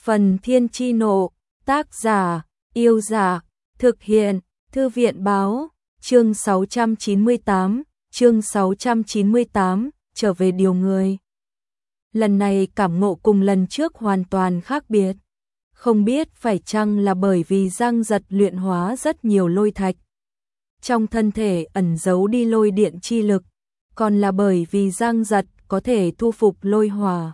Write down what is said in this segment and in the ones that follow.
Phần Thiên Chi Nộ, tác giả, Yêu Dạ, thực hiện, Thư viện Báo, chương 698, trở về điều người. Lần này cảm ngộ cùng lần trước hoàn toàn khác biệt. Không biết phải chăng là bởi vì Giang Giật luyện hóa rất nhiều lôi thạch. Trong thân thể ẩn giấu đi lôi điện chi lực, còn là bởi vì Giang Giật có thể thu phục lôi hỏa.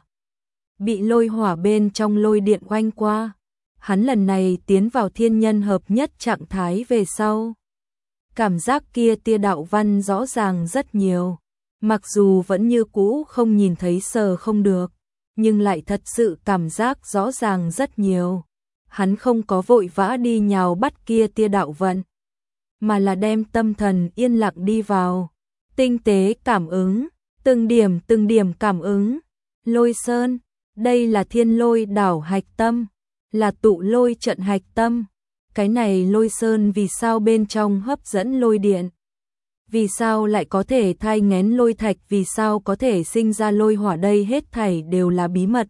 Bị lôi hỏa bên trong lôi điện oanh qua, hắn lần này tiến vào thiên nhân hợp nhất trạng thái về sau. Cảm giác kia tia đạo văn rõ ràng rất nhiều, mặc dù vẫn như cũ không nhìn thấy sờ không được, nhưng lại thật sự cảm giác rõ ràng rất nhiều. Hắn không có vội vã đi nhào bắt kia tia đạo vận, mà là đem tâm thần yên lặng đi vào, tinh tế cảm ứng, từng điểm cảm ứng. Lôi sơn, đây là thiên lôi đảo hạch tâm, là tụ lôi trận hạch tâm. Cái này lôi sơn vì sao bên trong hấp dẫn lôi điện? Vì sao lại có thể thai nghén lôi thạch? Vì sao có thể sinh ra lôi hỏa? Đây hết thảy đều là bí mật.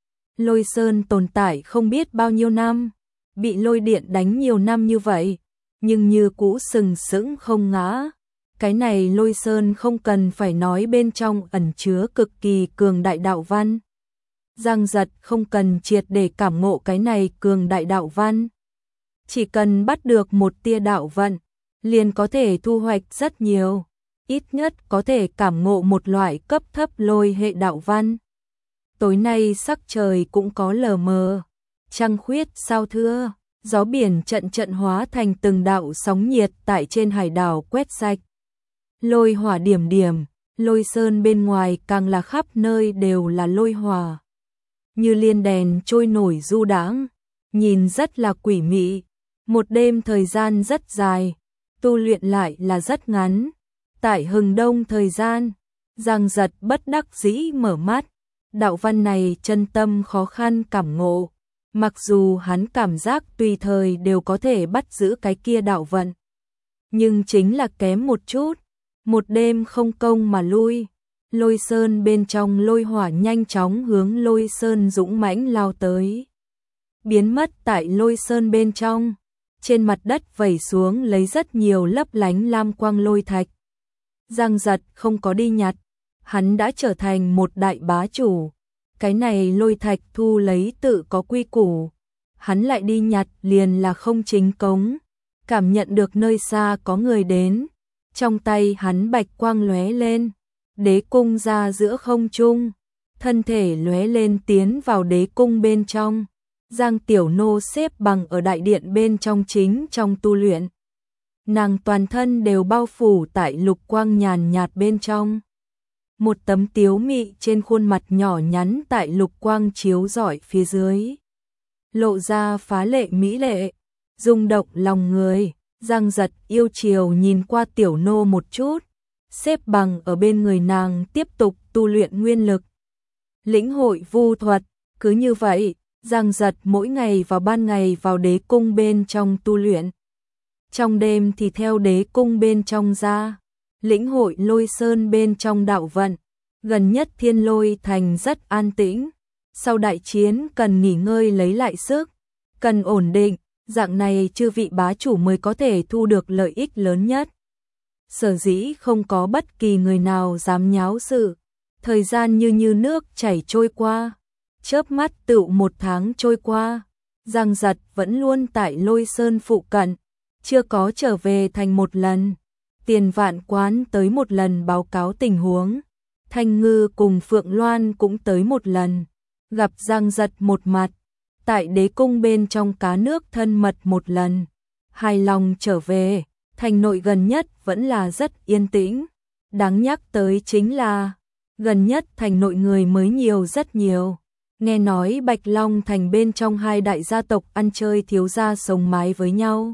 Lôi sơn tồn tại không biết bao nhiêu năm, bị lôi điện đánh nhiều năm như vậy, nhưng như cũ sừng sững không ngã. Cái này lôi sơn không cần phải nói bên trong ẩn chứa cực kỳ cường đại đạo văn. Giang Giật không cần triệt để cảm ngộ cái này cường đại đạo văn. Chỉ cần bắt được một tia đạo vận, liền có thể thu hoạch rất nhiều, ít nhất có thể cảm ngộ một loại cấp thấp lôi hệ đạo văn. Tối nay sắc trời cũng có lờ mờ, trăng khuyết sao thưa, gió biển trận trận hóa thành từng đạo sóng nhiệt tại trên hải đảo quét sạch. Lôi hỏa điểm điểm, lôi sơn bên ngoài càng là khắp nơi đều là lôi hỏa. Như liên đèn trôi nổi du đãng, nhìn rất là quỷ mị. Một đêm thời gian rất dài, tu luyện lại là rất ngắn. Tại hừng đông thời gian, Giang Giật bất đắc dĩ mở mắt. Đạo văn này chân tâm khó khăn cảm ngộ, mặc dù hắn cảm giác tùy thời đều có thể bắt giữ cái kia đạo vận, nhưng chính là kém một chút. Một đêm không công mà lui. Lôi sơn bên trong lôi hỏa nhanh chóng hướng lôi sơn dũng mãnh lao tới, biến mất tại lôi sơn bên trong. Trên mặt đất vẩy xuống lấy rất nhiều lấp lánh lam quang lôi thạch. Giang Giật không có đi nhặt, hắn đã trở thành một đại bá chủ. Cái này lôi thạch thu lấy tự có quy củ, hắn lại đi nhặt liền là không chính cống. Cảm nhận được nơi xa có người đến, trong tay hắn bạch quang lóe lên, đế cung ra giữa không trung, thân thể lóe lên tiến vào đế cung bên trong. Giang Tiểu Nô xếp bằng ở đại điện bên trong chính trong tu luyện. Nàng toàn thân đều bao phủ tại lục quang nhàn nhạt bên trong. Một tấm tiếu mị trên khuôn mặt nhỏ nhắn tại lục quang chiếu rọi phía dưới, lộ ra phá lệ mỹ lệ, rung động lòng người. Giang Giật yêu chiều nhìn qua Tiểu Nô một chút, xếp bằng ở bên người nàng tiếp tục tu luyện nguyên lực, lĩnh hội vu thuật. Cứ như vậy, Giang Giật mỗi ngày vào ban ngày vào đế cung bên trong tu luyện, trong đêm thì theo đế cung bên trong ra, lĩnh hội lôi sơn bên trong đạo vận. Gần nhất Thiên Lôi Thành rất an tĩnh, sau đại chiến cần nghỉ ngơi lấy lại sức, cần ổn định, dạng này chư vị bá chủ mới có thể thu được lợi ích lớn nhất. Sở dĩ không có bất kỳ người nào dám nháo sự, thời gian như nước chảy trôi qua. Chớp mắt tựu một tháng trôi qua, Giang Giật vẫn luôn tại lôi sơn phụ cận, chưa có trở về thành một lần. Tiền Vạn Quán tới một lần báo cáo tình huống, Thanh Ngư cùng Phượng Loan cũng tới một lần, gặp Giang Giật một mặt. Tại đế cung bên trong cá nước thân mật một lần, hài lòng trở về. Thành nội gần nhất vẫn là rất yên tĩnh. Đáng nhắc tới chính là, gần nhất thành nội người mới nhiều rất nhiều. Nghe nói Bạch Long Thành bên trong hai đại gia tộc ăn chơi thiếu gia sống mái với nhau.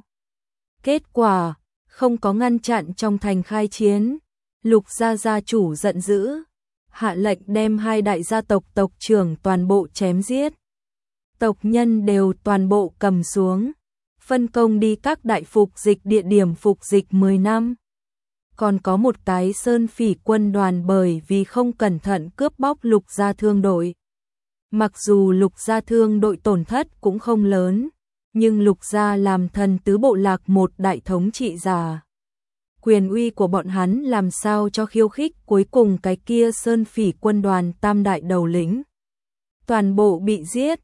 Kết quả, không có ngăn chặn trong thành khai chiến. Lục gia gia chủ giận dữ, hạ lệnh đem hai đại gia tộc tộc trưởng toàn bộ chém giết. Tộc nhân đều toàn bộ cầm xuống, phân công đi các đại phục dịch địa điểm phục dịch 10 năm. Còn có một cái sơn phỉ quân đoàn bởi vì không cẩn thận cướp bóc Lục gia thương đội, Mặc dù Lục gia thương đội tổn thất cũng không lớn, nhưng Lục gia làm thần tứ bộ lạc một đại thống trị giả. Quyền uy của bọn hắn làm sao cho khiêu khích cuối cùng cái kia Sơn Phỉ quân đoàn tam đại đầu lĩnh. Toàn bộ bị giết,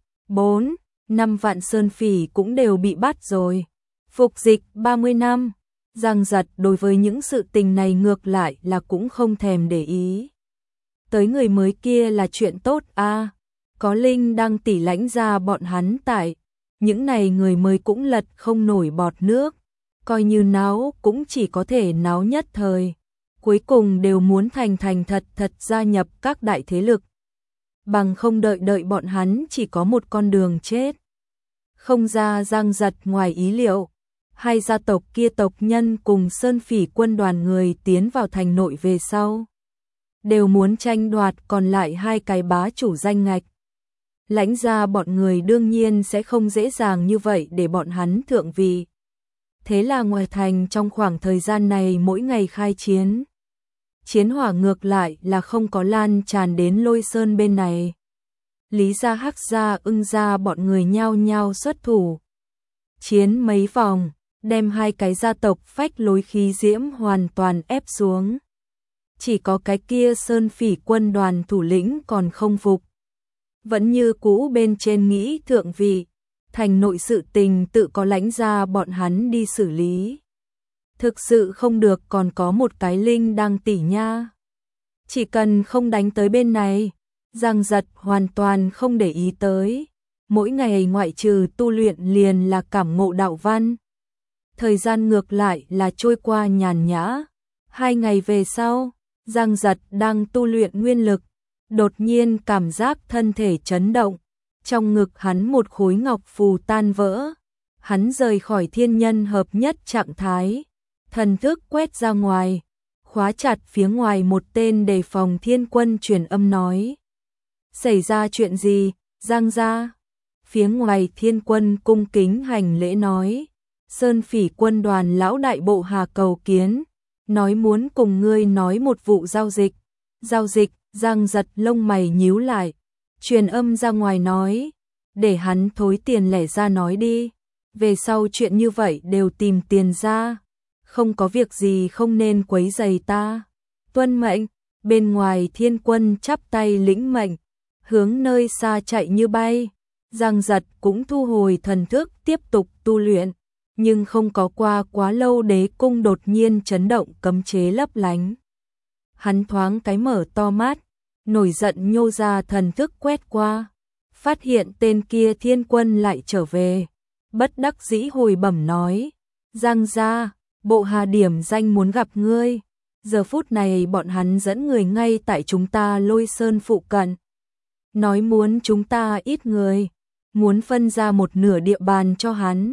4-5 vạn Sơn Phỉ cũng đều bị bắt rồi. Phục dịch 30 năm, Giang Giật đối với những sự tình này ngược lại là cũng không thèm để ý. Tới người mới kia là chuyện tốt a, có Linh Đăng tỷ lãnh ra bọn hắn tại, những này người mới cũng lật không nổi bọt nước, coi như náo cũng chỉ có thể náo nhất thời, cuối cùng đều muốn thành thật gia nhập các đại thế lực. Bằng không đợi bọn hắn chỉ có một con đường chết. Không ra Giang Giật ngoài ý liệu, hai gia tộc kia tộc nhân cùng Sơn Phỉ quân đoàn người tiến vào thành nội về sau, đều muốn tranh đoạt còn lại hai cái bá chủ danh ngạch. Lãnh gia bọn người đương nhiên sẽ không dễ dàng như vậy để bọn hắn thượng vị. Thế là ngoài thành trong khoảng thời gian này mỗi ngày khai chiến. Chiến hỏa ngược lại là không có lan tràn đến Lôi Sơn bên này. Lý gia, Hắc gia, Ưng gia bọn người nhao nhao xuất thủ. Chiến mấy vòng, đem hai cái gia tộc phách lối khí diễm hoàn toàn ép xuống. Chỉ có cái kia Sơn Phỉ quân đoàn thủ lĩnh còn không phục. Vẫn như cũ bên trên nghĩ thượng vị, thành nội sự tình tự có lãnh gia bọn hắn đi xử lý. Thực sự không được còn có một cái Linh Đăng tỷ nha. Chỉ cần không đánh tới bên này, Giang Giật hoàn toàn không để ý tới. Mỗi ngày ngoại trừ tu luyện liền là cảm ngộ đạo văn. Thời gian ngược lại là trôi qua nhàn nhã. 2 ngày về sau, Giang Giật đang tu luyện nguyên lực, đột nhiên cảm giác thân thể chấn động. Trong ngực hắn một khối ngọc phù tan vỡ. Hắn rời khỏi thiên nhân hợp nhất trạng thái. Thần thức quét ra ngoài, khóa chặt phía ngoài một tên đề phòng thiên quân truyền âm nói. Xảy ra chuyện gì, Giang gia? Phía ngoài thiên quân cung kính hành lễ nói. Sơn Phỉ quân đoàn lão đại bộ Hà cầu kiến, nói muốn cùng ngươi nói một vụ giao dịch. Giao dịch, Giang Giật lông mày nhíu lại, truyền âm ra ngoài nói, để hắn thối tiền lẻ ra nói đi, về sau chuyện như vậy đều tìm tiền ra, không có việc gì không nên quấy rầy ta. Tuân mệnh. Bên ngoài thiên quân chắp tay lĩnh mệnh, hướng nơi xa chạy như bay. Giang Giật cũng thu hồi thần thức tiếp tục tu luyện, nhưng không có qua quá lâu đế cung đột nhiên chấn động cấm chế lấp lánh. Hắn thoáng cái mở to mắt, nổi giận nhô ra thần thức quét qua, phát hiện tên kia thiên quân lại trở về, bất đắc dĩ hồi bẩm nói, Giang gia, bộ Hà điểm danh muốn gặp ngươi. Giờ phút này bọn hắn dẫn người ngay tại chúng ta Lôi Sơn phụ cận, nói muốn chúng ta ít người, muốn phân ra một nửa địa bàn cho hắn.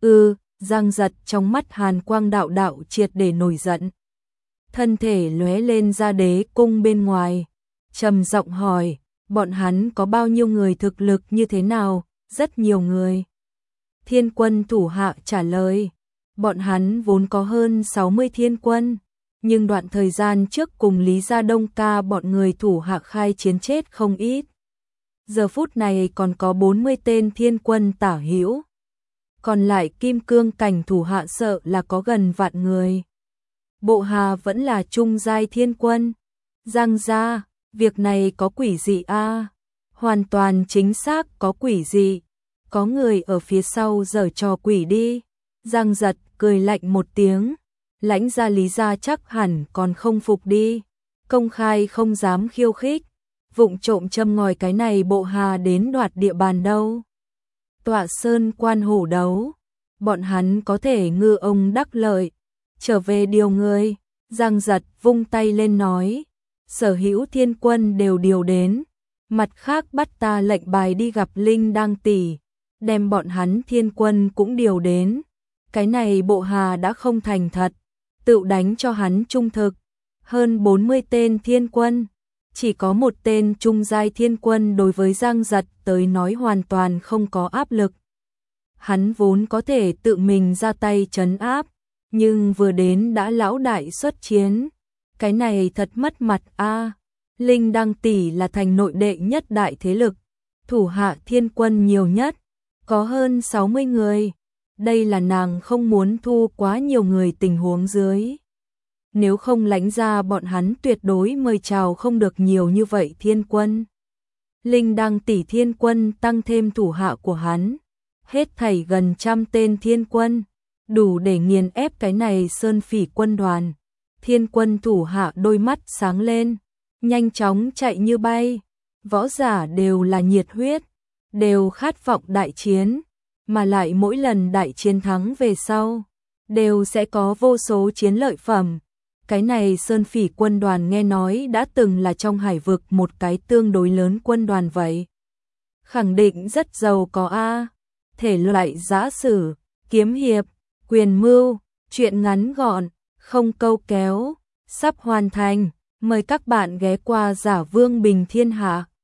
Giang Giật trong mắt hàn quang đạo đạo triệt để nổi giận. Thân thể lóe lên ra đế cung bên ngoài, trầm giọng hỏi, bọn hắn có bao nhiêu người, thực lực như thế nào? Rất nhiều người. Thiên quân thủ hạ trả lời, bọn hắn vốn có hơn 60 thiên quân, nhưng đoạn thời gian trước cùng Lý Gia Đông ca bọn người thủ hạ khai chiến chết không ít. Giờ phút này còn có 40 tên thiên quân tả hữu. Còn lại kim cương cảnh thủ hạ sợ là có gần vạn người. Bộ Hà vẫn là trung giai thiên quân. Giang gia, việc này có quỷ dị a? Hoàn toàn chính xác có quỷ dị. Có người ở phía sau giở trò quỷ đi. Giang Giật cười lạnh một tiếng. Lãnh gia Lý gia chắc hẳn còn không phục đi. Công khai không dám khiêu khích. Vụng trộm châm ngòi cái này bộ Hà đến đoạt địa bàn đâu. Tọa sơn quan hổ đấu, bọn hắn có thể ngư ông đắc lợi, trở về điều người. Giang Giật vung tay lên nói, sở hữu thiên quân đều điều đến, mặt khác bắt ta lệnh bài đi gặp Linh Đăng tỷ, đem bọn hắn thiên quân cũng điều đến. Cái này bộ Hà đã không thành thật, tự đánh cho hắn trung thực. Hơn 40 tên thiên quân, chỉ có một tên trung giai thiên quân đối với Giang Giật tới nói hoàn toàn không có áp lực. Hắn vốn có thể tự mình ra tay trấn áp, nhưng vừa đến đã lão đại xuất chiến. Cái này thật mất mặt a. Linh Đăng tỷ là thành nội đệ nhất đại thế lực, thủ hạ thiên quân nhiều nhất, có hơn 60 người. Đây là nàng không muốn thu quá nhiều người tình huống dưới. Nếu không lãnh ra bọn hắn tuyệt đối mời chào không được nhiều như vậy thiên quân. Linh Đăng tỷ thiên quân tăng thêm thủ hạ của hắn, hết thảy gần 100 tên thiên quân, đủ để nghiền ép cái này Sơn Phỉ quân đoàn. Thiên quân thủ hạ đôi mắt sáng lên, nhanh chóng chạy như bay, võ giả đều là nhiệt huyết, đều khát vọng đại chiến, mà lại mỗi lần đại chiến thắng về sau, đều sẽ có vô số chiến lợi phẩm. Cái này Sơn Phỉ quân đoàn nghe nói đã từng là trong hải vực một cái tương đối lớn quân đoàn vậy. Khẳng định rất giàu có a. Thể loại giã sử, kiếm hiệp, quyền mưu, truyện ngắn gọn, không câu kéo, sắp hoàn thành. Mời các bạn ghé qua Giả Vương Bình Thiên Hạ.